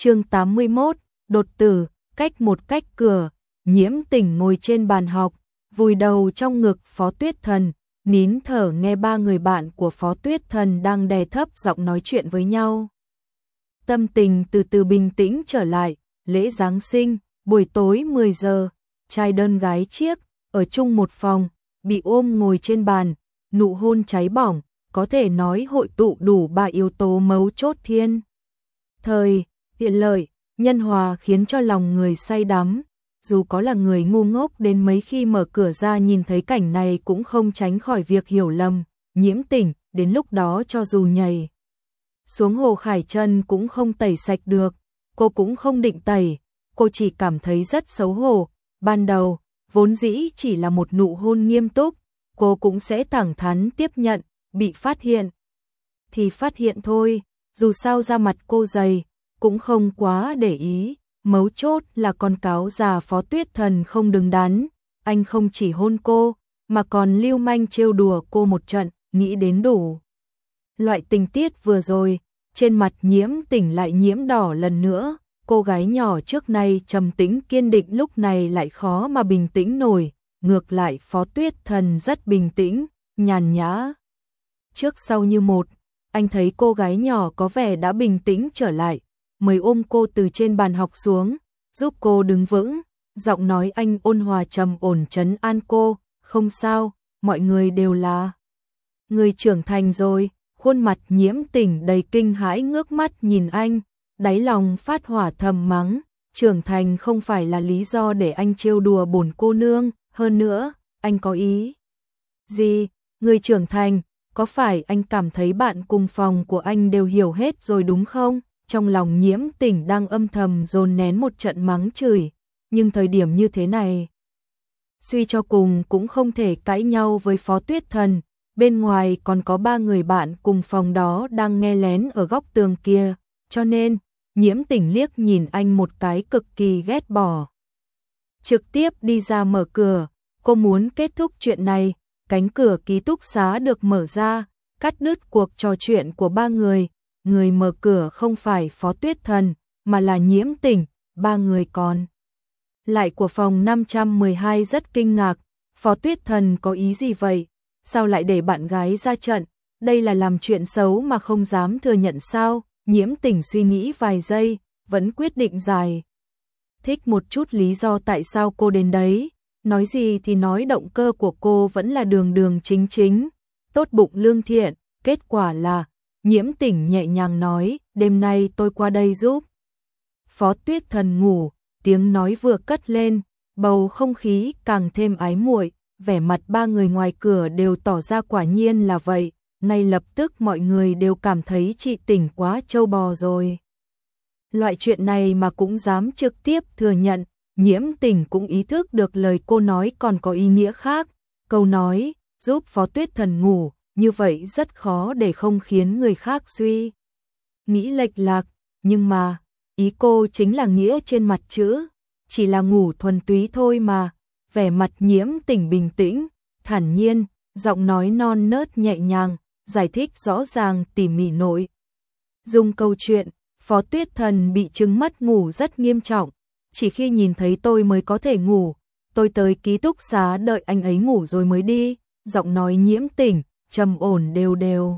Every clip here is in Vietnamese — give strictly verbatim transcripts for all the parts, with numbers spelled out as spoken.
Chương tám mươi mốt, đột tử, cách một cách cửa, Nhiễm Tỉnh ngồi trên bàn học, vùi đầu trong ngực Phó Tuyết Thần, nín thở nghe ba người bạn của Phó Tuyết Thần đang đè thấp giọng nói chuyện với nhau. Tâm tình từ từ bình tĩnh trở lại, lễ Giáng sinh, buổi tối mười giờ, trai đơn gái chiếc, ở chung một phòng, bị ôm ngồi trên bàn, nụ hôn cháy bỏng, có thể nói hội tụ đủ ba yếu tố mấu chốt thiên. Thời, tiện lợi, nhân hòa khiến cho lòng người say đắm, dù có là người ngu ngốc đến mấy khi mở cửa ra nhìn thấy cảnh này cũng không tránh khỏi việc hiểu lầm, Nhiễm Tỉnh, đến lúc đó cho dù nhảy xuống hồ Khải Trân cũng không tẩy sạch được, cô cũng không định tẩy, cô chỉ cảm thấy rất xấu hổ, ban đầu, vốn dĩ chỉ là một nụ hôn nghiêm túc, cô cũng sẽ thẳng thắn tiếp nhận, bị phát hiện thì phát hiện thôi, dù sao da mặt cô dày, cũng không quá để ý, mấu chốt là con cáo già Phó Tuyết Thần không đứng đắn, anh không chỉ hôn cô, mà còn lưu manh trêu đùa cô một trận, nghĩ đến đủ. Loại tình tiết vừa rồi, trên mặt Nhiễm Tỉnh lại nhiễm đỏ lần nữa, cô gái nhỏ trước nay trầm tĩnh kiên định lúc này lại khó mà bình tĩnh nổi, ngược lại Phó Tuyết Thần rất bình tĩnh, nhàn nhã. Trước sau như một, anh thấy cô gái nhỏ có vẻ đã bình tĩnh trở lại, mới ôm cô từ trên bàn học xuống, giúp cô đứng vững, giọng nói anh ôn hòa trầm ổn trấn an cô, không sao, mọi người đều là người trưởng thành rồi, khuôn mặt Nhiễm Tỉnh đầy kinh hãi ngước mắt nhìn anh, đáy lòng phát hỏa thầm mắng, trưởng thành không phải là lý do để anh trêu đùa bổn cô nương, hơn nữa, anh có ý gì, người trưởng thành, có phải anh cảm thấy bạn cùng phòng của anh đều hiểu hết rồi đúng không? Trong lòng Nhiễm Tỉnh đang âm thầm dồn nén một trận mắng chửi, nhưng thời điểm như thế này, suy cho cùng cũng không thể cãi nhau với Phó Tuyết Thần, bên ngoài còn có ba người bạn cùng phòng đó đang nghe lén ở góc tường kia, cho nên, Nhiễm Tỉnh liếc nhìn anh một cái cực kỳ ghét bỏ. Trực tiếp đi ra mở cửa, cô muốn kết thúc chuyện này, cánh cửa ký túc xá được mở ra, cắt đứt cuộc trò chuyện của ba người. Người mở cửa không phải Phó Tuyết Thần, mà là Nhiễm Tỉnh, ba người còn lại của phòng năm trăm mười hai rất kinh ngạc, Phó Tuyết Thần có ý gì vậy? Sao lại để bạn gái ra trận? Đây là làm chuyện xấu mà không dám thừa nhận sao? Nhiễm Tỉnh suy nghĩ vài giây, vẫn quyết định giải thích một chút lý do tại sao cô đến đấy. Nói gì thì nói động cơ của cô vẫn là đường đường chính chính, tốt bụng lương thiện, kết quả là Nhiễm Tỉnh nhẹ nhàng nói, đêm nay tôi qua đây giúp Phó Tuyết Thần ngủ, tiếng nói vừa cất lên, bầu không khí càng thêm ái muội, vẻ mặt ba người ngoài cửa đều tỏ ra quả nhiên là vậy, ngay lập tức mọi người đều cảm thấy chị Tỉnh quá trâu bò rồi. Loại chuyện này mà cũng dám trực tiếp thừa nhận, Nhiễm Tỉnh cũng ý thức được lời cô nói còn có ý nghĩa khác, câu nói, giúp Phó Tuyết Thần ngủ, như vậy rất khó để không khiến người khác suy nghĩ lệch lạc, nhưng mà, ý cô chính là nghĩa trên mặt chữ, chỉ là ngủ thuần túy thôi mà, vẻ mặt Nhiễm Tỉnh bình tĩnh, thản nhiên, giọng nói non nớt nhẹ nhàng, giải thích rõ ràng tỉ mỉ nội. Dùng câu chuyện, Phó Tuyết Thần bị chứng mất ngủ rất nghiêm trọng, chỉ khi nhìn thấy tôi mới có thể ngủ, tôi tới ký túc xá đợi anh ấy ngủ rồi mới đi, giọng nói Nhiễm Tỉnh trầm ổn đều đều.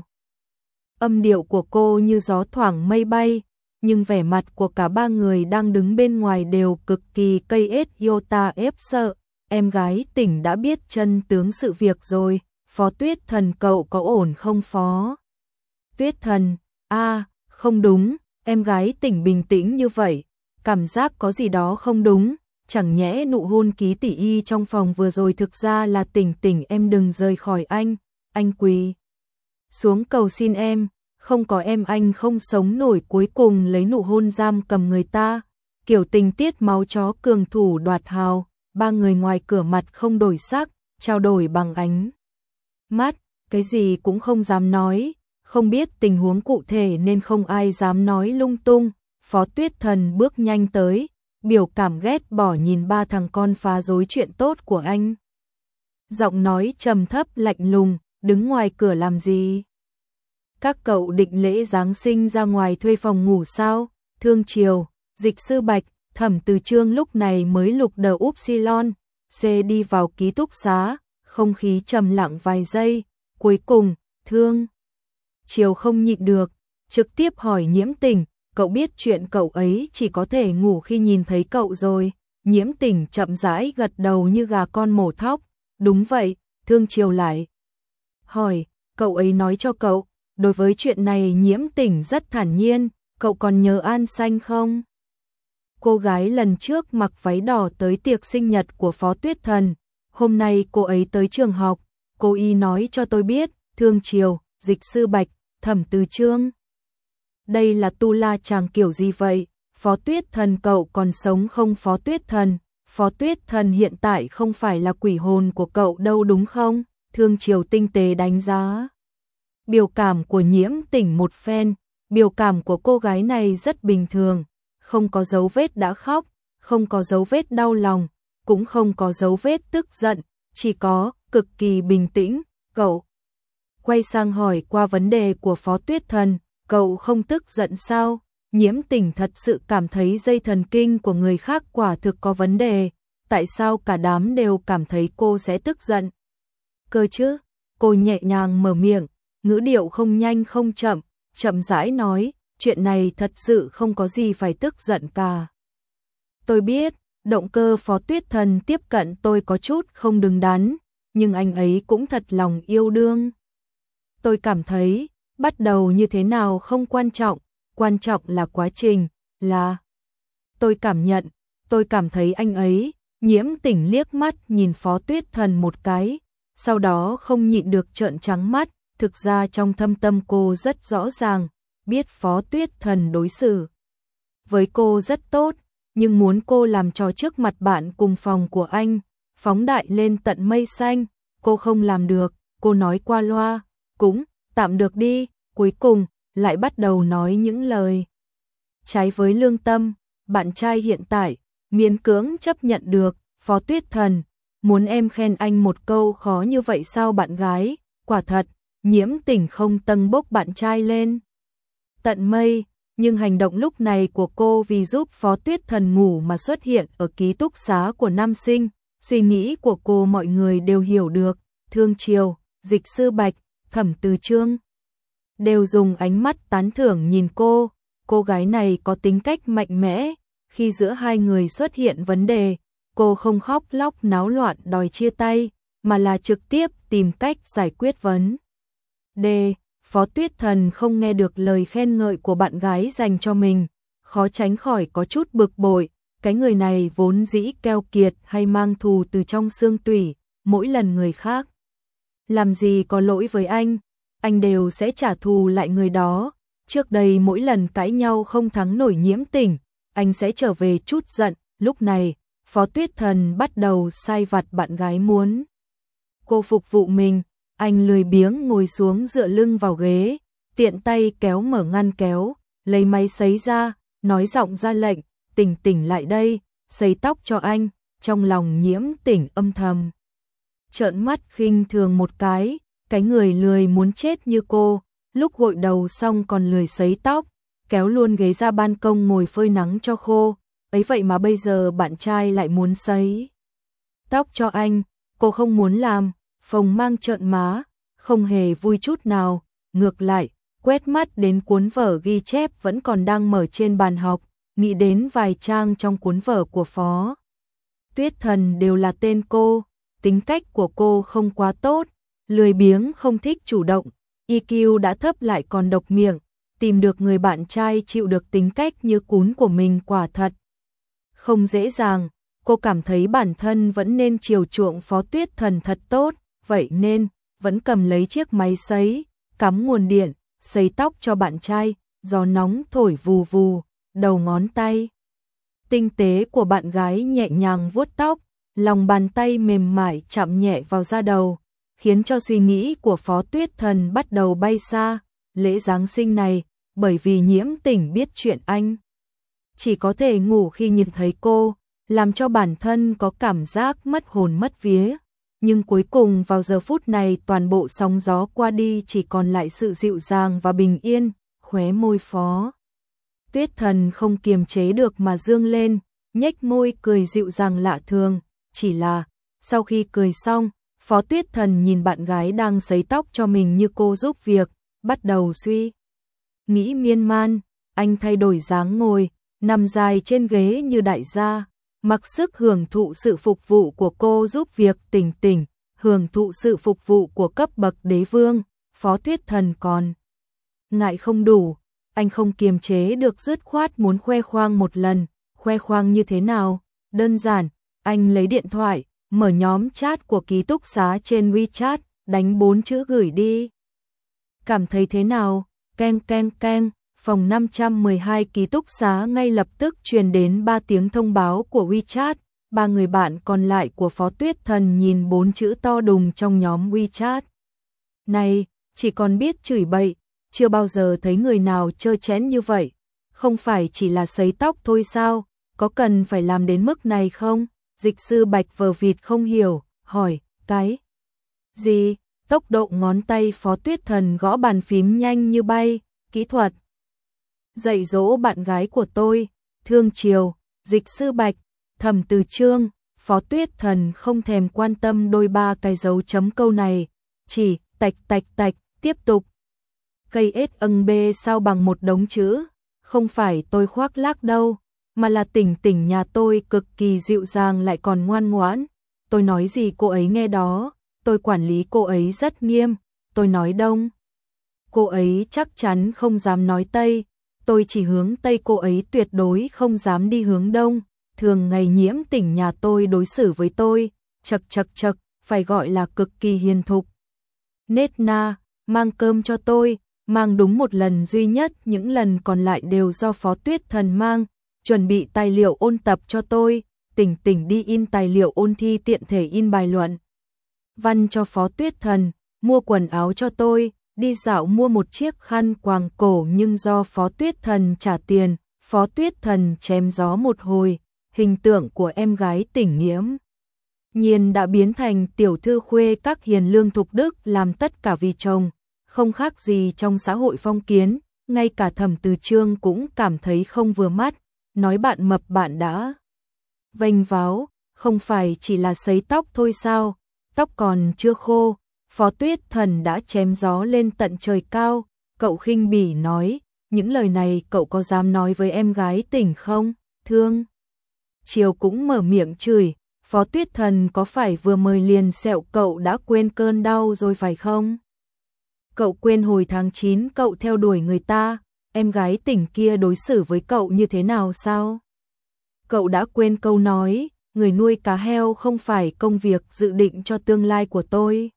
Âm điệu của cô như gió thoảng mây bay, nhưng vẻ mặt của cả ba người đang đứng bên ngoài đều cực kỳ cây ết iota ép sợ. Em gái Tỉnh đã biết chân tướng sự việc rồi, Phó Tuyết Thần cậu có ổn không Phó? Tuyết Thần, a không đúng, em gái Tỉnh bình tĩnh như vậy, cảm giác có gì đó không đúng, chẳng nhẽ nụ hôn ký tỷ y trong phòng vừa rồi thực ra là Tỉnh Tỉnh em đừng rời khỏi anh. Anh quỳ xuống cầu xin em, không có em anh không sống nổi, cuối cùng lấy nụ hôn giam cầm người ta, kiểu tình tiết máu chó cường thủ đoạt hào, ba người ngoài cửa mặt không đổi sắc, trao đổi bằng ánh mắt, cái gì cũng không dám nói, không biết tình huống cụ thể nên không ai dám nói lung tung. Phó Tuyết Thần bước nhanh tới, biểu cảm ghét bỏ nhìn ba thằng con phá rối chuyện tốt của anh. Giọng nói trầm thấp lạnh lùng, đứng ngoài cửa làm gì? Các cậu định lễ Giáng sinh ra ngoài thuê phòng ngủ sao? Thương Triều, Dịch sư Bạch, Thẩm Từ Chương lúc này mới lục đờ Upsilon, C đi vào ký túc xá, không khí trầm lặng vài giây, cuối cùng, Thương Triều không nhịn được, trực tiếp hỏi Nhiễm Tình, cậu biết chuyện cậu ấy chỉ có thể ngủ khi nhìn thấy cậu rồi. Nhiễm Tình chậm rãi gật đầu như gà con mổ thóc, đúng vậy. Thương Triều lại hỏi, cậu ấy nói cho cậu, đối với chuyện này Nhiễm Tình rất thản nhiên, cậu còn nhớ An Xanh không? Cô gái lần trước mặc váy đỏ tới tiệc sinh nhật của Phó Tuyết Thần, hôm nay cô ấy tới trường học, cô y nói cho tôi biết. Thương Triều, Dịch sư Bạch, Thẩm Từ Chương. Đây là tu la chàng kiểu gì vậy? Phó Tuyết Thần cậu còn sống không? Phó Tuyết Thần, Phó Tuyết Thần hiện tại không phải là quỷ hồn của cậu đâu đúng không? Thương Triều tinh tế đánh giá biểu cảm của Nhiễm Tình một phen, biểu cảm của cô gái này rất bình thường, không có dấu vết đã khóc, không có dấu vết đau lòng, cũng không có dấu vết tức giận, chỉ có cực kỳ bình tĩnh. Cậu quay sang hỏi qua vấn đề của Phó Tuyết Thần, cậu không tức giận sao? Nhiễm Tình thật sự cảm thấy dây thần kinh của người khác quả thực có vấn đề, tại sao cả đám đều cảm thấy cô sẽ tức giận? Cơ chứ, cô nhẹ nhàng mở miệng, ngữ điệu không nhanh không chậm, chậm rãi nói, chuyện này thật sự không có gì phải tức giận cả. Tôi biết, động cơ Phó Tuyết Thần tiếp cận tôi có chút không đứng đắn, nhưng anh ấy cũng thật lòng yêu đương. Tôi cảm thấy, bắt đầu như thế nào không quan trọng, quan trọng là quá trình, là... Tôi cảm nhận, tôi cảm thấy anh ấy. Nhiễm Tình liếc mắt nhìn Phó Tuyết Thần một cái, sau đó không nhịn được trợn trắng mắt, thực ra trong thâm tâm cô rất rõ ràng, biết Phó Tuyết Thần đối xử với cô rất tốt, nhưng muốn cô làm trò trước mặt bạn cùng phòng của anh, phóng đại lên tận mây xanh, cô không làm được, cô nói qua loa, cũng tạm được đi, cuối cùng lại bắt đầu nói những lời trái với lương tâm. Bạn trai hiện tại miễn cưỡng chấp nhận được. Phó Tuyết Thần, muốn em khen anh một câu khó như vậy sao bạn gái? Quả thật, Nhiễm Tình không tâng bốc bạn trai lên tận mây, nhưng hành động lúc này của cô vì giúp Phó Tuyết Thần ngủ mà xuất hiện ở ký túc xá của nam sinh, suy nghĩ của cô mọi người đều hiểu được. Thương Triều, Dịch sư Bạch, Thẩm Từ Chương đều dùng ánh mắt tán thưởng nhìn cô, cô gái này có tính cách mạnh mẽ, khi giữa hai người xuất hiện vấn đề, cô không khóc lóc náo loạn đòi chia tay, mà là trực tiếp tìm cách giải quyết vấn đề. Phó Tuyết Thần không nghe được lời khen ngợi của bạn gái dành cho mình, khó tránh khỏi có chút bực bội, cái người này vốn dĩ keo kiệt hay mang thù từ trong xương tủy, mỗi lần người khác làm gì có lỗi với anh, anh đều sẽ trả thù lại người đó. Trước đây mỗi lần cãi nhau không thắng nổi Nhiễm Tình, anh sẽ trở về chút giận, lúc này, Phó Tuyết Thần bắt đầu sai vặt bạn gái muốn cô phục vụ mình, anh lười biếng ngồi xuống dựa lưng vào ghế, tiện tay kéo mở ngăn kéo, lấy máy sấy ra, nói giọng ra lệnh, Tình Tình lại đây, sấy tóc cho anh. Trong lòng Nhiễm Tình âm thầm trợn mắt khinh thường một cái, cái người lười muốn chết như cô, lúc gội đầu xong còn lười sấy tóc, kéo luôn ghế ra ban công ngồi phơi nắng cho khô, ấy vậy mà bây giờ bạn trai lại muốn sấy tóc cho anh, cô không muốn làm. Phồng mang trợn má, không hề vui chút nào, ngược lại, quét mắt đến cuốn vở ghi chép vẫn còn đang mở trên bàn học, nghĩ đến vài trang trong cuốn vở của Phó Tuyết Thần đều là tên cô, tính cách của cô không quá tốt, lười biếng không thích chủ động, i kiu đã thấp lại còn độc miệng, tìm được người bạn trai chịu được tính cách như cún của mình quả thật không dễ dàng. Cô cảm thấy bản thân vẫn nên chiều chuộng Phó Tuyết Thần thật tốt, vậy nên vẫn cầm lấy chiếc máy sấy, cắm nguồn điện, sấy tóc cho bạn trai, gió nóng thổi vù vù, đầu ngón tay tinh tế của bạn gái nhẹ nhàng vuốt tóc, lòng bàn tay mềm mại chạm nhẹ vào da đầu, khiến cho suy nghĩ của Phó Tuyết Thần bắt đầu bay xa. Lễ Giáng sinh này, bởi vì Nhiễm Tình biết chuyện anh chỉ có thể ngủ khi nhìn thấy cô, làm cho bản thân có cảm giác mất hồn mất vía. Nhưng cuối cùng vào giờ phút này toàn bộ sóng gió qua đi, chỉ còn lại sự dịu dàng và bình yên. Khóe môi Phó Tuyết Thần không kiềm chế được mà dương lên, nhếch môi cười dịu dàng lạ thường, chỉ là, sau khi cười xong, Phó Tuyết Thần nhìn bạn gái đang sấy tóc cho mình như cô giúp việc, bắt đầu suy nghĩ miên man, anh thay đổi dáng ngồi, nằm dài trên ghế như đại gia, mặc sức hưởng thụ sự phục vụ của cô giúp việc Tỉnh Tỉnh, hưởng thụ sự phục vụ của cấp bậc đế vương. Phó Tuyết Thần còn ngại không đủ, anh không kiềm chế được dứt khoát muốn khoe khoang một lần. Khoe khoang như thế nào? Đơn giản, anh lấy điện thoại, mở nhóm chat của ký túc xá trên WeChat, đánh bốn chữ gửi đi. Cảm thấy thế nào? Keng keng keng, phòng năm trăm mười hai ký túc xá ngay lập tức truyền đến ba tiếng thông báo của WeChat. Ba người bạn còn lại của Phó Tuyết Thần nhìn bốn chữ to đùng trong nhóm WeChat. Này, chỉ còn biết chửi bậy, chưa bao giờ thấy người nào trơ trẽn như vậy. Không phải chỉ là sấy tóc thôi sao, có cần phải làm đến mức này không? Dịch sư Bạch vờ vịt không hiểu, hỏi, cái gì? Tốc độ ngón tay Phó Tuyết Thần gõ bàn phím nhanh như bay, kỹ thuật. Dạy dỗ bạn gái của tôi, thương chiều, dịch sư Bạch, Thẩm Từ Chương. Phó Tuyết Thần không thèm quan tâm đôi ba cái dấu chấm câu này, chỉ tạch tạch tạch, tiếp tục. Cây ết âng bê sao bằng một đống chữ, không phải tôi khoác lác đâu, mà là Tỉnh Tỉnh nhà tôi cực kỳ dịu dàng lại còn ngoan ngoãn. Tôi nói gì cô ấy nghe đó, tôi quản lý cô ấy rất nghiêm, tôi nói đông. Cô ấy chắc chắn không dám nói tây, tôi chỉ hướng tây, cô ấy tuyệt đối không dám đi hướng đông. Thường ngày Nhiễm Tỉnh nhà tôi đối xử với tôi, chật chật chật, phải gọi là cực kỳ hiền thục. Nết na, mang cơm cho tôi, mang đúng một lần duy nhất, những lần còn lại đều do Phó Tuyết Thần mang, chuẩn bị tài liệu ôn tập cho tôi, Tỉnh Tỉnh đi in tài liệu ôn thi tiện thể in bài luận văn cho Phó Tuyết Thần, mua quần áo cho tôi, đi dạo mua một chiếc khăn quàng cổ nhưng do Phó Tuyết Thần trả tiền. Phó Tuyết Thần chém gió một hồi, hình tượng của em gái Tỉnh Nghiễm nhiên đã biến thành tiểu thư khuê các hiền lương thục đức, làm tất cả vì chồng, không khác gì trong xã hội phong kiến. Ngay cả Thẩm Từ Chương cũng cảm thấy không vừa mắt, nói bạn mập bạn đã vênh váo, không phải chỉ là sấy tóc thôi sao, tóc còn chưa khô. Phó Tuyết Thần đã chém gió lên tận trời cao, cậu khinh bỉ nói, những lời này cậu có dám nói với em gái Tỉnh không? Thương Chiều cũng mở miệng chửi, Phó Tuyết Thần có phải vừa mời liền sẹo cậu đã quên cơn đau rồi phải không? Cậu quên hồi tháng chín cậu theo đuổi người ta, em gái Tỉnh kia đối xử với cậu như thế nào sao? Cậu đã quên câu nói, người nuôi cá heo không phải công việc dự định cho tương lai của tôi.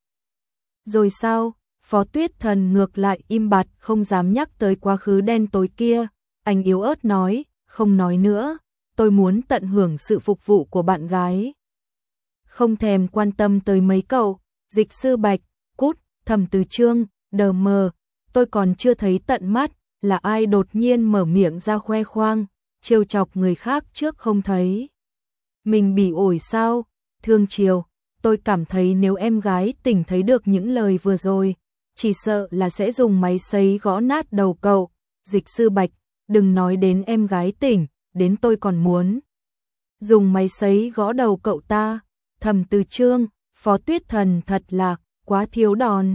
Rồi sao? Phó Tuyết Thần ngược lại im bặt, không dám nhắc tới quá khứ đen tối kia. Anh yếu ớt nói, không nói nữa, tôi muốn tận hưởng sự phục vụ của bạn gái. Không thèm quan tâm tới mấy cậu, dịch sư Bạch, cút. Thẩm Từ Chương, đờ mờ, tôi còn chưa thấy tận mắt, là ai đột nhiên mở miệng ra khoe khoang, trêu chọc người khác trước không thấy. Mình bị ổi sao? Thương Chiều, tôi cảm thấy nếu em gái Tỉnh thấy được những lời vừa rồi, chỉ sợ là sẽ dùng máy sấy gõ nát đầu cậu. Dịch sư Bạch, đừng nói đến em gái Tỉnh, đến tôi còn muốn dùng máy sấy gõ đầu cậu ta. Thẩm Từ Chương, Phó Tuyết Thần thật là quá thiếu đòn.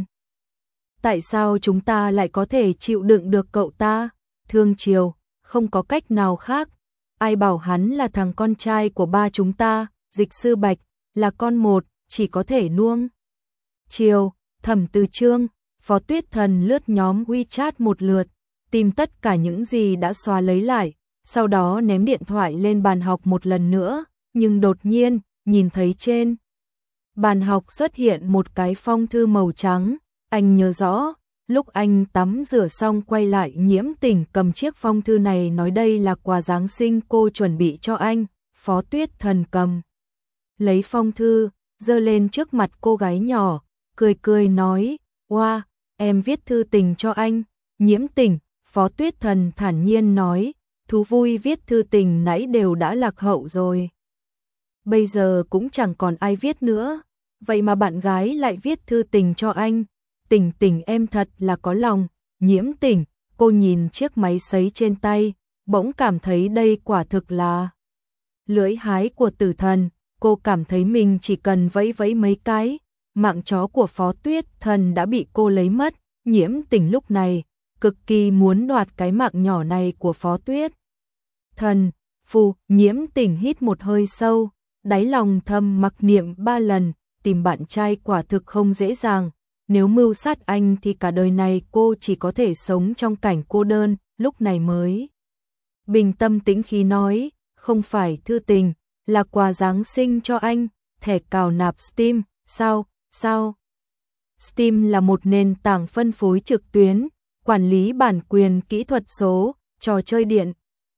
Tại sao chúng ta lại có thể chịu đựng được cậu ta? Thương Chiều, không có cách nào khác. Ai bảo hắn là thằng con trai của ba chúng ta? Dịch sư Bạch, là con một, chỉ có thể nuông chiều. Thẩm Từ Chương, Phó Tuyết Thần lướt nhóm WeChat một lượt, tìm tất cả những gì đã xóa lấy lại, sau đó ném điện thoại lên bàn học một lần nữa, nhưng đột nhiên, nhìn thấy trên bàn học xuất hiện một cái phong thư màu trắng. Anh nhớ rõ, lúc anh tắm rửa xong quay lại, Nhiễm Tỉnh cầm chiếc phong thư này nói đây là quà Giáng sinh cô chuẩn bị cho anh. Phó Tuyết Thần cầm lấy phong thư, giơ lên trước mặt cô gái nhỏ, cười cười nói, oa, wow, em viết thư tình cho anh. Nhiễm Tỉnh, Phó Tuyết Thần thản nhiên nói, thú vui viết thư tình nãy đều đã lạc hậu rồi. Bây giờ cũng chẳng còn ai viết nữa, vậy mà bạn gái lại viết thư tình cho anh. Tỉnh Tỉnh em thật là có lòng. Nhiễm Tỉnh, cô nhìn chiếc máy sấy trên tay, bỗng cảm thấy đây quả thực là lưỡi hái của tử thần, cô cảm thấy mình chỉ cần vẫy vẫy mấy cái, mạng chó của Phó Tuyết Thần đã bị cô lấy mất. Nhiễm Tình lúc này cực kỳ muốn đoạt cái mạng nhỏ này của Phó Tuyết Thần. Phù, Nhiễm Tình hít một hơi sâu, đáy lòng thầm mặc niệm ba lần, tìm bạn trai quả thực không dễ dàng, nếu mưu sát anh thì cả đời này cô chỉ có thể sống trong cảnh cô đơn. Lúc này mới bình tâm tĩnh khí nói, không phải thư tình, là quà Giáng sinh cho anh, thẻ cào nạp Steam. Sao, sao? Steam là một nền tảng phân phối trực tuyến, quản lý bản quyền kỹ thuật số, trò chơi điện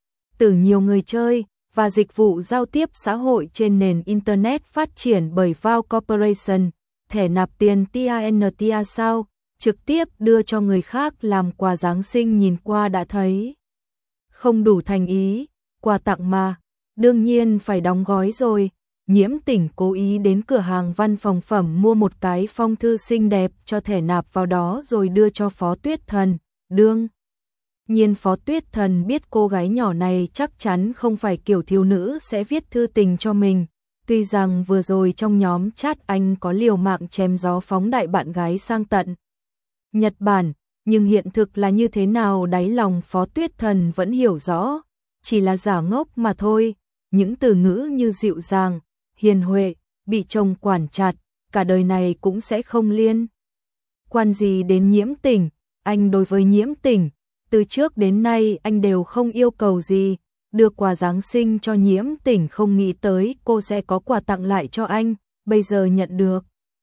tử nhiều người chơi, và dịch vụ giao tiếp xã hội trên nền Internet phát triển bởi Valve Corporation. Thẻ nạp tiền tê a en tê a sao? Trực tiếp đưa cho người khác làm quà Giáng sinh nhìn qua đã thấy không đủ thành ý, quà tặng mà, đương nhiên phải đóng gói rồi. Nhiễm Tình cố ý đến cửa hàng văn phòng phẩm mua một cái phong thư xinh đẹp cho thẻ nạp vào đó rồi đưa cho Phó Tuyết Thần. Đương nhiên Phó Tuyết Thần biết cô gái nhỏ này chắc chắn không phải kiểu thiếu nữ sẽ viết thư tình cho mình. Tuy rằng vừa rồi trong nhóm chat anh có liều mạng chém gió phóng đại bạn gái sang tận Nhật Bản, nhưng hiện thực là như thế nào đáy lòng Phó Tuyết Thần vẫn hiểu rõ, chỉ là giả ngốc mà thôi. Những từ ngữ như dịu dàng, hiền huệ, bị chồng quản chặt, cả đời này cũng sẽ không liên quan gì đến Nhiễm Tình. Anh đối với Nhiễm Tình, từ trước đến nay anh đều không yêu cầu gì, đưa quà Giáng sinh cho Nhiễm Tình không nghĩ tới cô sẽ có quà tặng lại cho anh, bây giờ nhận được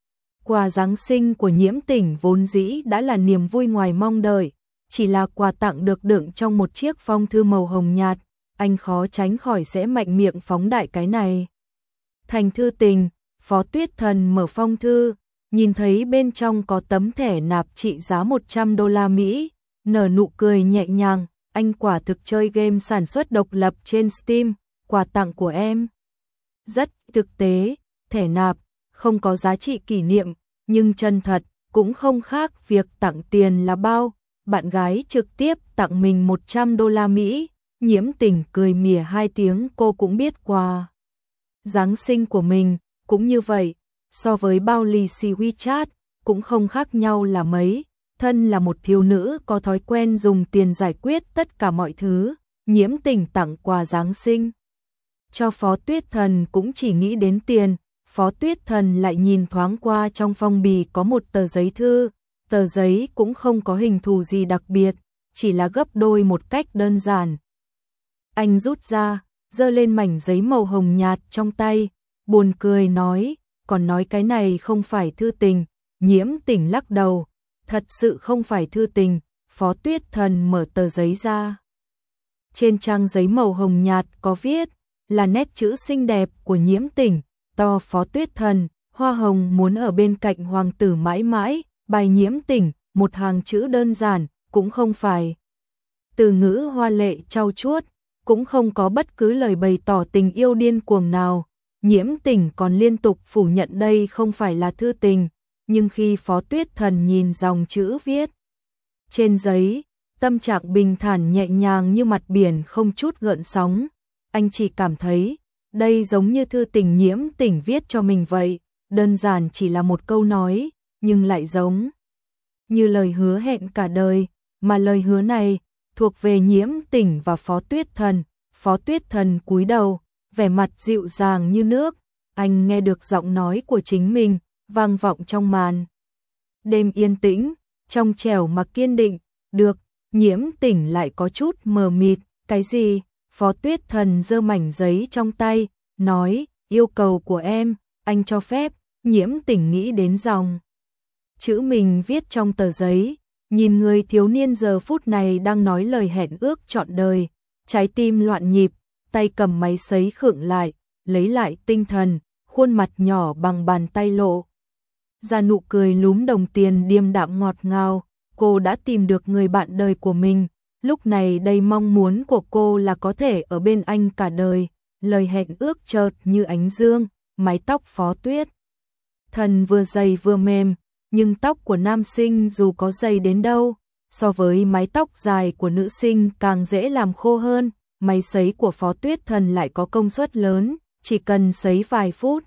quà Giáng sinh của Nhiễm Tình vốn dĩ đã là niềm vui ngoài mong đợi, chỉ là quà tặng được đựng trong một chiếc phong thư màu hồng nhạt, anh khó tránh khỏi sẽ mạnh miệng phóng đại cái này thành thư tình. Phó Tuyết Thần mở phong thư, nhìn thấy bên trong có tấm thẻ nạp trị giá một trăm đô la Mỹ, nở nụ cười nhẹ nhàng, anh quả thực chơi game sản xuất độc lập trên Steam, quà tặng của em rất thực tế, thẻ nạp không có giá trị kỷ niệm, nhưng chân thật, cũng không khác việc tặng tiền là bao. Bạn gái trực tiếp tặng mình một trăm đô la Mỹ, Nhiễm Tình cười mỉa hai tiếng, cô cũng biết quà Giáng sinh của mình cũng như vậy, so với bao lì xì WeChat, cũng không khác nhau là mấy. Thân là một thiếu nữ có thói quen dùng tiền giải quyết tất cả mọi thứ, Nhiễm Tình tặng quà Giáng sinh cho Phó Tuyết Thần cũng chỉ nghĩ đến tiền. Phó Tuyết Thần lại nhìn thoáng qua trong phong bì có một tờ giấy thư, tờ giấy cũng không có hình thù gì đặc biệt, chỉ là gấp đôi một cách đơn giản. Anh rút ra, giơ lên mảnh giấy màu hồng nhạt trong tay, buồn cười nói, còn nói cái này không phải thư tình. Nhiễm Tình lắc đầu, thật sự không phải thư tình. Phó Tuyết Thần mở tờ giấy ra. Trên trang giấy màu hồng nhạt có viết, là nét chữ xinh đẹp của Nhiễm Tình, to Phó Tuyết Thần, hoa hồng muốn ở bên cạnh hoàng tử mãi mãi, bài Nhiễm Tình, một hàng chữ đơn giản, cũng không phải từ ngữ hoa lệ trau chuốt, cũng không có bất cứ lời bày tỏ tình yêu điên cuồng nào. Nhiễm Tình còn liên tục phủ nhận đây không phải là thư tình, nhưng khi Phó Tuyết Thần nhìn dòng chữ viết trên giấy, tâm trạng bình thản nhẹ nhàng như mặt biển không chút gợn sóng, anh chỉ cảm thấy đây giống như thư tình Nhiễm Tình viết cho mình vậy, đơn giản chỉ là một câu nói, nhưng lại giống như lời hứa hẹn cả đời, mà lời hứa này thuộc về Nhiễm Tình và Phó Tuyết Thần. Phó Tuyết Thần cúi đầu, vẻ mặt dịu dàng như nước, anh nghe được giọng nói của chính mình vang vọng trong màn đêm yên tĩnh, trong trẻo mà kiên định. Được. Nhiễm Tình lại có chút mờ mịt, cái gì? Phó Tuyết Thần giơ mảnh giấy trong tay, nói, yêu cầu của em, anh cho phép. Nhiễm Tình nghĩ đến dòng chữ mình viết trong tờ giấy, nhìn người thiếu niên giờ phút này đang nói lời hẹn ước trọn đời, trái tim loạn nhịp, tay cầm máy sấy khựng lại, lấy lại tinh thần, khuôn mặt nhỏ bằng bàn tay lộ ra nụ cười lúm đồng tiền điềm đạm ngọt ngào. Cô đã tìm được người bạn đời của mình, lúc này đây mong muốn của cô là có thể ở bên anh cả đời. Lời hẹn ước chợt như ánh dương, mái tóc Phó Tuyết Thần vừa dày vừa mềm, nhưng tóc của nam sinh dù có dày đến đâu, so với mái tóc dài của nữ sinh càng dễ làm khô hơn, máy sấy của Phó Tuyết Thần lại có công suất lớn, chỉ cần sấy vài phút.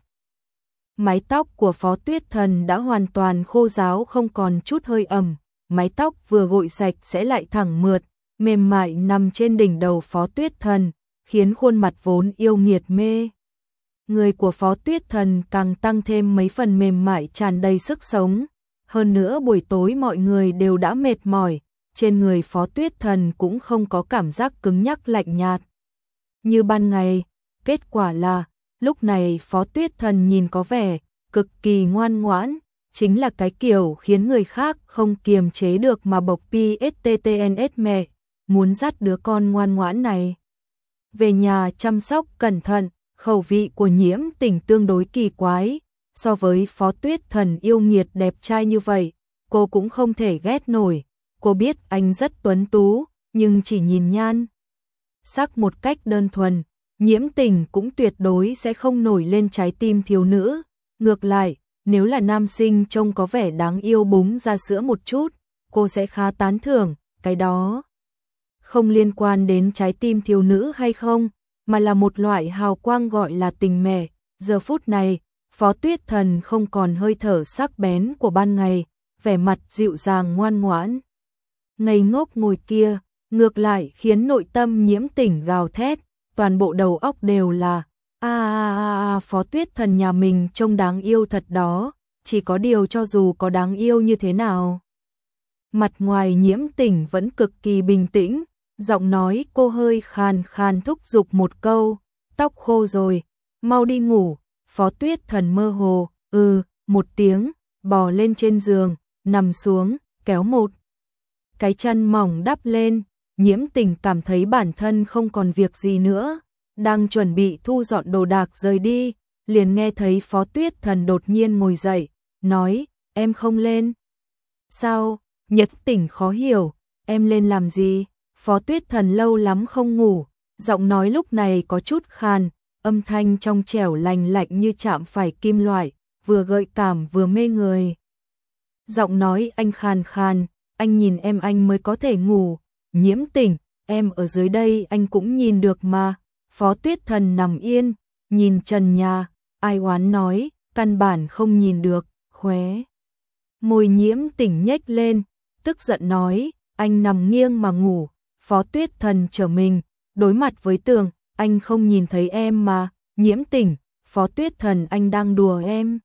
Mái tóc của Phó Tuyết Thần đã hoàn toàn khô ráo không còn chút hơi ẩm, mái tóc vừa gội sạch sẽ lại thẳng mượt, mềm mại nằm trên đỉnh đầu Phó Tuyết Thần, khiến khuôn mặt vốn yêu nghiệt mê người của Phó Tuyết Thần càng tăng thêm mấy phần mềm mại tràn đầy sức sống. Hơn nữa buổi tối mọi người đều đã mệt mỏi, trên người Phó Tuyết Thần cũng không có cảm giác cứng nhắc lạnh nhạt như ban ngày. Kết quả là, lúc này Phó Tuyết Thần nhìn có vẻ cực kỳ ngoan ngoãn, chính là cái kiểu khiến người khác không kiềm chế được mà bộc pstns mẹ, muốn dắt đứa con ngoan ngoãn này về nhà chăm sóc cẩn thận. Khẩu vị của Nhiễm Tình tương đối kỳ quái, so với Phó Tuyết Thần yêu nghiệt đẹp trai như vậy, cô cũng không thể ghét nổi. Cô biết anh rất tuấn tú, nhưng chỉ nhìn nhan sắc một cách đơn thuần, Nhiễm Tình cũng tuyệt đối sẽ không nổi lên trái tim thiếu nữ. Ngược lại, nếu là nam sinh trông có vẻ đáng yêu búng ra sữa một chút, cô sẽ khá tán thưởng. Cái đó không liên quan đến trái tim thiếu nữ hay không, mà là một loại hào quang gọi là tình mẹ. Giờ phút này, Phó Tuyết Thần không còn hơi thở sắc bén của ban ngày, vẻ mặt dịu dàng ngoan ngoãn ngây ngốc ngồi kia, ngược lại khiến nội tâm Nhiễm Tình gào thét, toàn bộ đầu óc đều là a a a a Phó Tuyết Thần nhà mình trông đáng yêu thật đó, chỉ có điều cho dù có đáng yêu như thế nào, mặt ngoài Nhiễm Tình vẫn cực kỳ bình tĩnh, giọng nói cô hơi khàn khàn thúc giục một câu, tóc khô rồi, mau đi ngủ. Phó Tuyết Thần mơ hồ, ừ, một tiếng, bò lên trên giường, nằm xuống, kéo một cái chăn mỏng đắp lên. Nhiễm Tình cảm thấy bản thân không còn việc gì nữa, đang chuẩn bị thu dọn đồ đạc rời đi, liền nghe thấy Phó Tuyết Thần đột nhiên ngồi dậy, nói, em không lên. Sao? Nhiễm Tình khó hiểu, em lên làm gì? Phó Tuyết Thần lâu lắm không ngủ, giọng nói lúc này có chút khàn, âm thanh trong trẻo lành lạnh như chạm phải kim loại, vừa gợi cảm vừa mê người. Giọng nói anh khàn khàn, anh nhìn em anh mới có thể ngủ. Nhiễm Tình, em ở dưới đây anh cũng nhìn được mà. Phó Tuyết Thần nằm yên, nhìn trần nhà, ai oán nói, căn bản không nhìn được, khóe môi Nhiễm Tình nhếch lên, tức giận nói, anh nằm nghiêng mà ngủ. Phó Tuyết Thần trở mình, đối mặt với tường, anh không nhìn thấy em mà. Nhiễm Tình, Phó Tuyết Thần anh đang đùa em.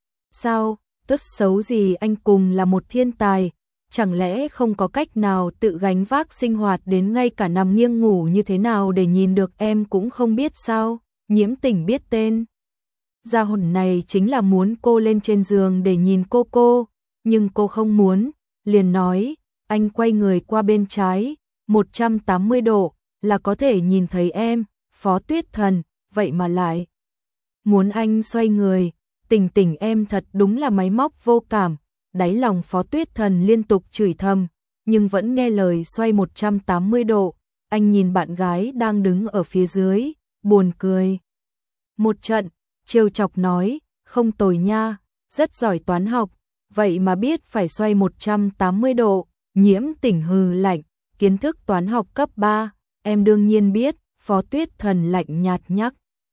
Sao, tức xấu gì anh cùng là một thiên tài, chẳng lẽ không có cách nào tự gánh vác sinh hoạt đến ngay cả nằm nghiêng ngủ như thế nào để nhìn được em cũng không biết sao? Nhiễm Tình biết tên gia hồn này chính là muốn cô lên trên giường để nhìn cô cô, nhưng cô không muốn, liền nói, anh quay người qua bên trái, một trăm tám mươi độ, là có thể nhìn thấy em. Phó Tuyết Thần, vậy mà lại muốn anh xoay người. Tình Tình em thật đúng là máy móc vô cảm. Đáy lòng Phó Tuyết Thần liên tục chửi thầm, nhưng vẫn nghe lời xoay một trăm tám mươi độ. Anh nhìn bạn gái đang đứng ở phía dưới, buồn cười một trận, trêu chọc nói, không tồi nha, rất giỏi toán học, vậy mà biết phải xoay một trăm tám mươi độ. Nhiễm Tình hừ lạnh, kiến thức toán học cấp ba, em đương nhiên biết. Phó Tuyết Thần lạnh nhạt nhắc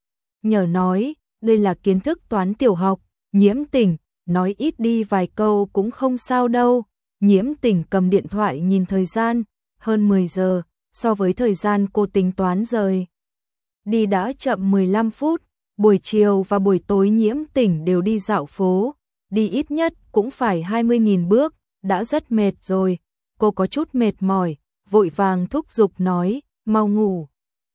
nhở nói, đây là kiến thức toán tiểu học. Nhiễm Tình, nói ít đi vài câu cũng không sao đâu. Nhiễm Tình cầm điện thoại nhìn thời gian, hơn mười giờ, so với thời gian cô tính toán rời đi đã chậm mười lăm phút. Buổi chiều và buổi tối Nhiễm Tình đều đi dạo phố, đi ít nhất cũng phải hai mươi nghìn bước, đã rất mệt rồi. Cô có chút mệt mỏi, vội vàng thúc giục nói, mau ngủ.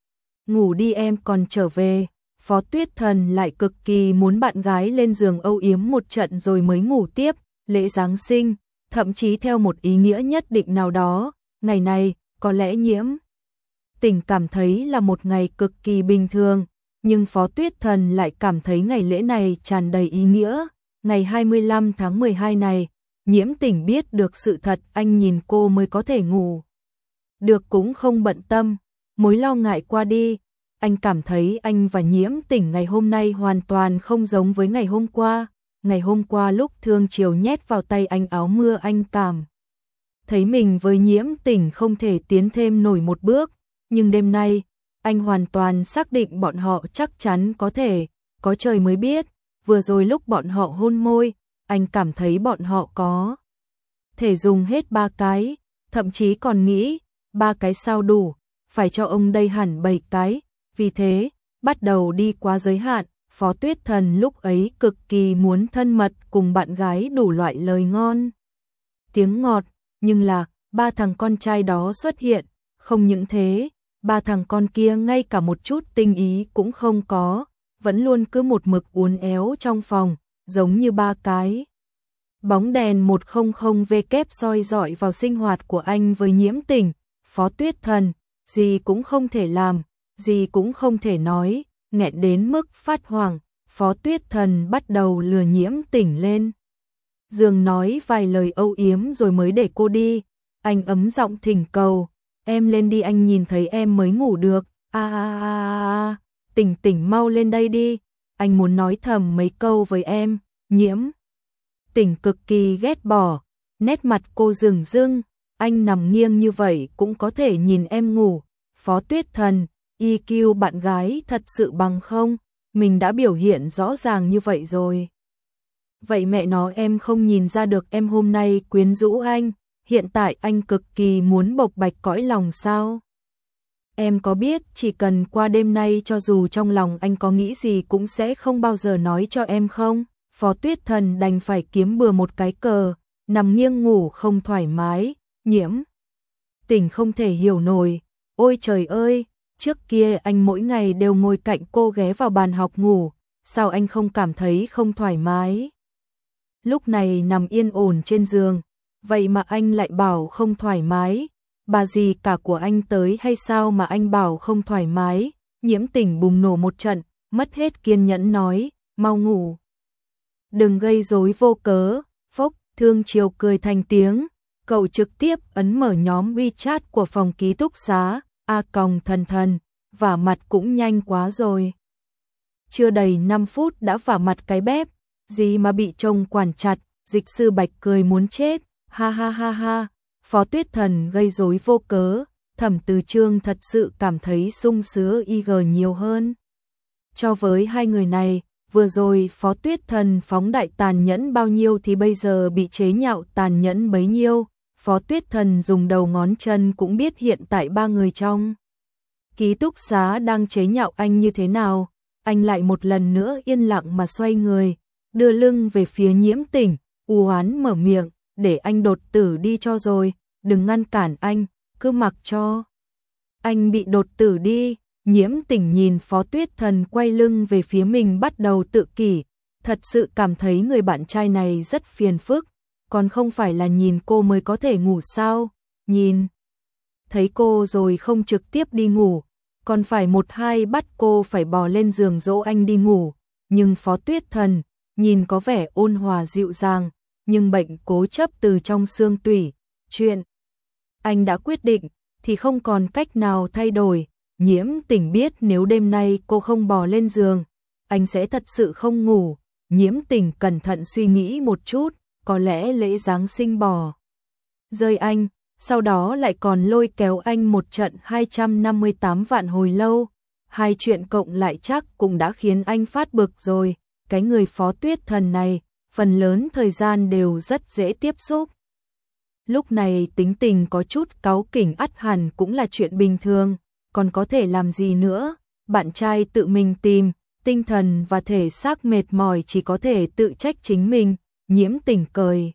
Ngủ đi em còn trở về. Phó Tuyết Thần lại cực kỳ muốn bạn gái lên giường âu yếm một trận rồi mới ngủ tiếp. Lễ Giáng sinh, thậm chí theo một ý nghĩa nhất định nào đó, ngày này có lẽ Nhiễm Tình cảm thấy là một ngày cực kỳ bình thường, nhưng Phó Tuyết Thần lại cảm thấy ngày lễ này tràn đầy ý nghĩa. Ngày hai mươi lăm tháng mười hai này, Nhiễm Tình biết được sự thật, anh nhìn cô mới có thể ngủ được cũng không bận tâm. Mối lo ngại qua đi, anh cảm thấy anh và Nhiễm Tình ngày hôm nay hoàn toàn không giống với ngày hôm qua. Ngày hôm qua lúc Thương Triều nhét vào tay anh áo mưa anh cảm thấy mình với Nhiễm Tỉnh không thể tiến thêm nổi một bước, nhưng đêm nay, anh hoàn toàn xác định bọn họ chắc chắn có thể, có trời mới biết, vừa rồi lúc bọn họ hôn môi, anh cảm thấy bọn họ có thể dùng hết ba cái, thậm chí còn nghĩ, ba cái sao đủ, phải cho ông đây hẳn bảy cái, vì thế, bắt đầu đi quá giới hạn. Phó Tuyết Thần lúc ấy cực kỳ muốn thân mật cùng bạn gái đủ loại lời ngon, tiếng ngọt, nhưng là, ba thằng con trai đó xuất hiện, không những thế, ba thằng con kia ngay cả một chút tình ý cũng không có, vẫn luôn cứ một mực uốn éo trong phòng, giống như ba cái bóng đèn một không không vê kép soi dọi vào sinh hoạt của anh với Nhiễm Tỉnh. Phó Tuyết Thần, gì cũng không thể làm, gì cũng không thể nói, nghẹn đến mức phát hoảng, Phó Tuyết Thần bắt đầu lừa Nhiễm Tỉnh lên giường nói vài lời âu yếm rồi mới để cô đi. Anh ấm giọng thỉnh cầu, em lên đi, anh nhìn thấy em mới ngủ được, a a a a, Tỉnh Tỉnh mau lên đây đi, anh muốn nói thầm mấy câu với em. Nhiễm Tỉnh cực kỳ ghét bỏ, nét mặt cô rừng rưng, anh nằm nghiêng như vậy cũng có thể nhìn em ngủ. Phó Tuyết Thần, i kiu bạn gái thật sự bằng không, mình đã biểu hiện rõ ràng như vậy rồi. Vậy mẹ nó em không nhìn ra được em hôm nay quyến rũ anh, hiện tại anh cực kỳ muốn bộc bạch cõi lòng sao? Em có biết chỉ cần qua đêm nay cho dù trong lòng anh có nghĩ gì cũng sẽ không bao giờ nói cho em không? Phó Tuyết Thần đành phải kiếm bừa một cái cờ, nằm nghiêng ngủ không thoải mái. Nhiễm Tỉnh không thể hiểu nổi, ôi trời ơi, trước kia anh mỗi ngày đều ngồi cạnh cô ghé vào bàn học ngủ, sao anh không cảm thấy không thoải mái? Lúc này nằm yên ổn trên giường, vậy mà anh lại bảo không thoải mái, bà gì cả của anh tới hay sao mà anh bảo không thoải mái? Nhiễm Tỉnh bùng nổ một trận, mất hết kiên nhẫn nói, mau ngủ. Đừng gây rối vô cớ. Phốc, Thương Triều cười thành tiếng, cậu trực tiếp ấn mở nhóm WeChat của phòng ký túc xá, a còng thần thần, vả mặt cũng nhanh quá rồi. Chưa đầy năm phút đã vả mặt cái bép, gì mà bị chồng quản chặt, Dịch Sư Bạch cười muốn chết, ha ha ha ha, Phó Tuyết Thần gây rối vô cớ, Thẩm Từ Chương thật sự cảm thấy sung sướng i giê nhiều hơn. Cho với hai người này, vừa rồi Phó Tuyết Thần phóng đại tàn nhẫn bao nhiêu thì bây giờ bị chế nhạo tàn nhẫn bấy nhiêu. Phó Tuyết Thần dùng đầu ngón chân cũng biết hiện tại ba người trong ký túc xá đang chế nhạo anh như thế nào. Anh lại một lần nữa yên lặng mà xoay người, đưa lưng về phía Nhiễm Tỉnh, u oán mở miệng, để anh đột tử đi cho rồi, đừng ngăn cản anh, cứ mặc cho anh bị đột tử đi. Nhiễm Tỉnh nhìn Phó Tuyết Thần quay lưng về phía mình bắt đầu tự kỷ, thật sự cảm thấy người bạn trai này rất phiền phức, còn không phải là nhìn cô mới có thể ngủ sao? Nhìn thấy cô rồi không trực tiếp đi ngủ, còn phải một hai bắt cô phải bò lên giường dỗ anh đi ngủ. Nhưng Phó Tuyết Thần nhìn có vẻ ôn hòa dịu dàng, nhưng bệnh cố chấp từ trong xương tủy, chuyện anh đã quyết định thì không còn cách nào thay đổi. Nhiễm Tỉnh biết nếu đêm nay cô không bò lên giường, anh sẽ thật sự không ngủ. Nhiễm Tỉnh cẩn thận suy nghĩ một chút, có lẽ lễ Giáng sinh bò rơi anh, sau đó lại còn lôi kéo anh một trận hai trăm năm mươi tám vạn hồi lâu. Hai chuyện cộng lại chắc cũng đã khiến anh phát bực rồi. Cái người Phó Tuyết Thần này, phần lớn thời gian đều rất dễ tiếp xúc. Lúc này tính tình có chút cáu kỉnh ắt hẳn cũng là chuyện bình thường, còn có thể làm gì nữa, bạn trai tự mình tìm, tinh thần và thể xác mệt mỏi chỉ có thể tự trách chính mình. Nhiễm Tỉnh cười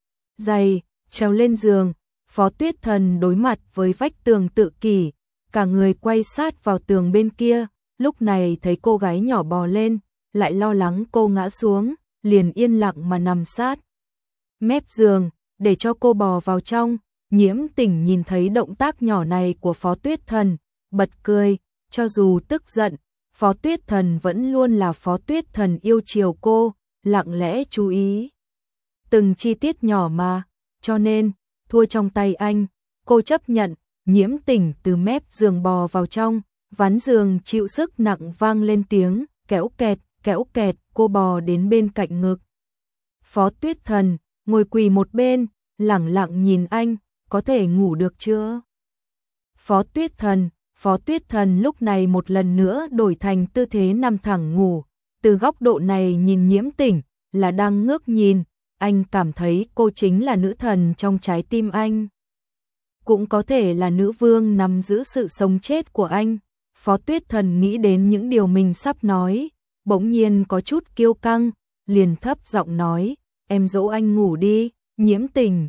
dày, trèo lên giường, Phó Tuyết Thần đối mặt với vách tường tự kỷ, cả người quay sát vào tường bên kia, lúc này thấy cô gái nhỏ bò lên, lại lo lắng cô ngã xuống, liền yên lặng mà nằm sát mép giường, để cho cô bò vào trong. Nhiễm Tỉnh nhìn thấy động tác nhỏ này của Phó Tuyết Thần, bật cười, cho dù tức giận, Phó Tuyết Thần vẫn luôn là Phó Tuyết Thần yêu chiều cô, lặng lẽ chú ý từng chi tiết nhỏ mà, cho nên, thua trong tay anh, cô chấp nhận. Nhiễm Tỉnh từ mép giường bò vào trong, ván giường chịu sức nặng vang lên tiếng, kéo kẹt, kéo kẹt, cô bò đến bên cạnh ngực Phó Tuyết Thần, ngồi quỳ một bên, lẳng lặng nhìn anh, có thể ngủ được chưa? Phó Tuyết Thần, Phó Tuyết Thần lúc này một lần nữa đổi thành tư thế nằm thẳng ngủ, từ góc độ này nhìn Nhiễm Tỉnh là đang ngước nhìn, anh cảm thấy cô chính là nữ thần trong trái tim anh. Cũng có thể là nữ vương nắm giữ sự sống chết của anh. Phó Tuyết Thần nghĩ đến những điều mình sắp nói, bỗng nhiên có chút kiêu căng, liền thấp giọng nói, em dỗ anh ngủ đi, Nhiễm Tỉnh.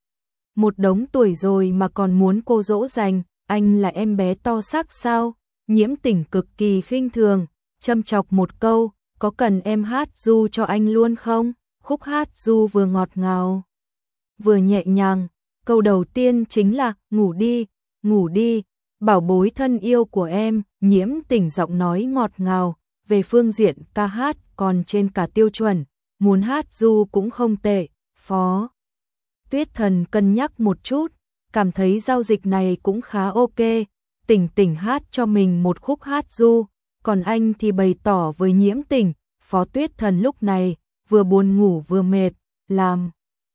Một đống tuổi rồi mà còn muốn cô dỗ dành, anh là em bé to xác sao? Nhiễm Tỉnh cực kỳ khinh thường, châm chọc một câu, có cần em hát ru cho anh luôn không? Khúc hát ru vừa ngọt ngào, vừa nhẹ nhàng, câu đầu tiên chính là, ngủ đi, ngủ đi, bảo bối thân yêu của em, Nhiễm Tỉnh giọng nói ngọt ngào, về phương diện ca hát còn trên cả tiêu chuẩn, muốn hát ru cũng không tệ. Phó Tuyết Thần cân nhắc một chút, cảm thấy giao dịch này cũng khá ok, Tỉnh Tỉnh hát cho mình một khúc hát ru, còn anh thì bày tỏ với Nhiễm Tỉnh. Phó Tuyết Thần lúc này vừa buồn ngủ vừa mệt, làm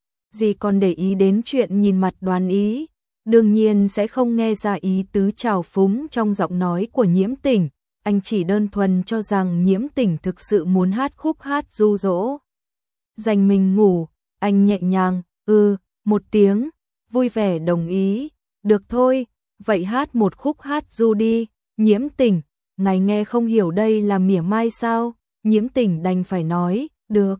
gì còn để ý đến chuyện nhìn mặt Đoán Ý, đương nhiên sẽ không nghe ra ý tứ trào phúng trong giọng nói của Nhiễm Tỉnh, anh chỉ đơn thuần cho rằng Nhiễm Tỉnh thực sự muốn hát khúc hát ru dỗ dành mình ngủ, anh nhẹ nhàng, ừ, một tiếng, vui vẻ đồng ý, được thôi, vậy hát một khúc hát ru đi. Nhiễm Tỉnh, ngài nghe không hiểu đây là mỉa mai sao? Nhiễm Tỉnh đành phải nói, được.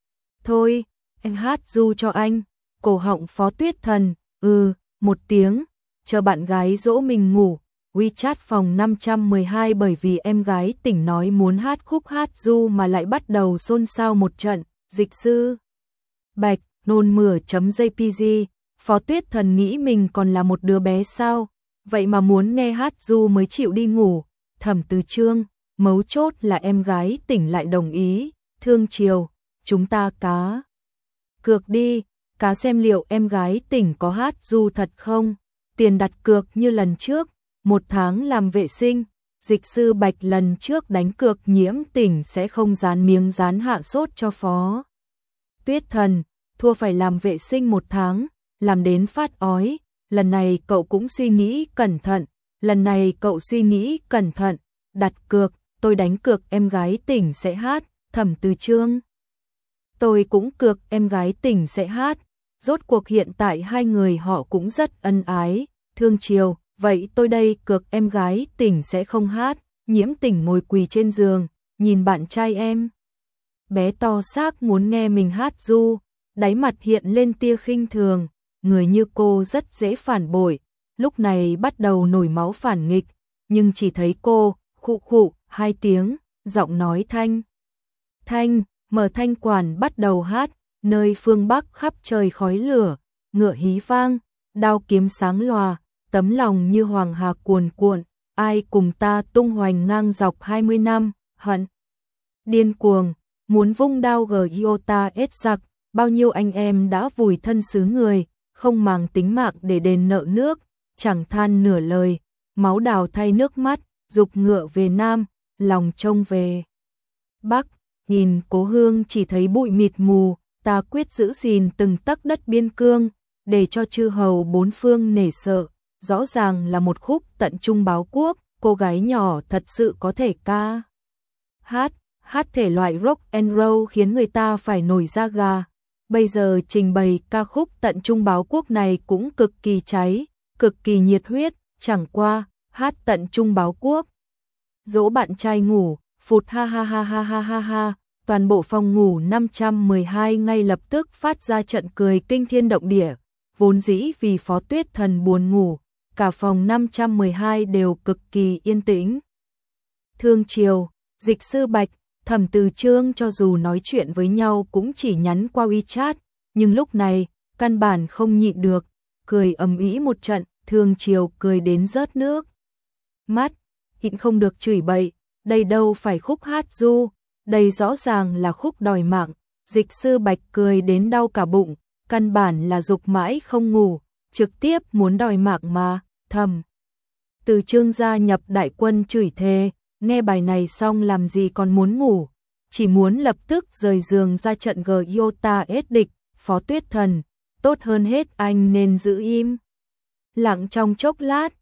Thôi, em hát ru cho anh. Cổ họng Phó Tuyết Thần, ừ, một tiếng, chờ bạn gái dỗ mình ngủ. WeChat phòng năm trăm mười hai bởi vì em gái Tỉnh nói muốn hát khúc hát ru mà lại bắt đầu xôn xao một trận. Dịch sư Bạch, nôn mửa.jpg, Phó Tuyết Thần nghĩ mình còn là một đứa bé sao, vậy mà muốn nghe hát ru mới chịu đi ngủ. Thẩm Từ Chương, mấu chốt là em gái Tỉnh lại đồng ý, Thương Triều, chúng ta cá cược đi, cá xem liệu em gái Tỉnh có hát ru thật không, tiền đặt cược như lần trước, một tháng làm vệ sinh. Dịch sư Bạch lần trước đánh cược Nhiễm Tỉnh sẽ không dán miếng dán hạ sốt cho Phó Tuyết Thần, thua phải làm vệ sinh một tháng, làm đến phát ói. Lần này cậu cũng suy nghĩ cẩn thận, lần này cậu suy nghĩ cẩn thận, đặt cược, tôi đánh cược em gái Tỉnh sẽ hát. Thẩm Từ Chương, tôi cũng cược em gái Tỉnh sẽ hát. Rốt cuộc hiện tại hai người họ cũng rất ân ái. Thương Triều, vậy tôi đây cược em gái Tỉnh sẽ không hát. Nhiễm Tỉnh ngồi quỳ trên giường, nhìn bạn trai em bé to xác muốn nghe mình hát ru, đáy mặt hiện lên tia khinh thường, người như cô rất dễ phản bội, lúc này bắt đầu nổi máu phản nghịch, nhưng chỉ thấy cô khụ khụ hai tiếng, giọng nói thanh thanh, mở thanh quản bắt đầu hát. Nơi phương Bắc khắp trời khói lửa, ngựa hí vang, đao kiếm sáng lòa, tấm lòng như hoàng hà cuồn cuộn, ai cùng ta tung hoành ngang dọc hai mươi năm, hận điên cuồng, muốn vung đao Giota ết giặc, bao nhiêu anh em đã vùi thân xứ người, không màng tính mạng để đền nợ nước, chẳng than nửa lời, máu đào thay nước mắt, dục ngựa về Nam, lòng trông về Bắc, nhìn cố hương chỉ thấy bụi mịt mù, ta quyết giữ gìn từng tấc đất biên cương, để cho chư hầu bốn phương nể sợ, rõ ràng là một khúc tận trung báo quốc, cô gái nhỏ thật sự có thể ca hát, hát thể loại rock and roll khiến người ta phải nổi da gà. Bây giờ trình bày ca khúc tận trung báo quốc này cũng cực kỳ cháy, cực kỳ nhiệt huyết, chẳng qua, hát tận trung báo quốc. Dỗ bạn trai ngủ, phụt ha ha ha ha ha ha ha, toàn bộ phòng ngủ năm trăm mười hai ngay lập tức phát ra trận cười kinh thiên động địa, vốn dĩ vì Phó Tuyết Thần buồn ngủ, cả phòng năm trăm mười hai đều cực kỳ yên tĩnh. Thương Triều, Dịch sư Bạch, Thẩm Từ Chương cho dù nói chuyện với nhau cũng chỉ nhắn qua WeChat, nhưng lúc này, căn bản không nhịn được, cười ầm ĩ một trận. Thương Triều cười đến rớt nước mắt, nhịn không được chửi bậy, đây đâu phải khúc hát ru, đây rõ ràng là khúc đòi mạng. Dịch sư Bạch cười đến đau cả bụng, căn bản là dục mãi không ngủ, trực tiếp muốn đòi mạng mà. Thẩm Từ Chương gia nhập đại quân chửi thề, nghe bài này xong làm gì còn muốn ngủ, chỉ muốn lập tức rời giường ra trận Giota ết địch. Phó Tuyết Thần, tốt hơn hết anh nên giữ im. Lặng trong chốc lát,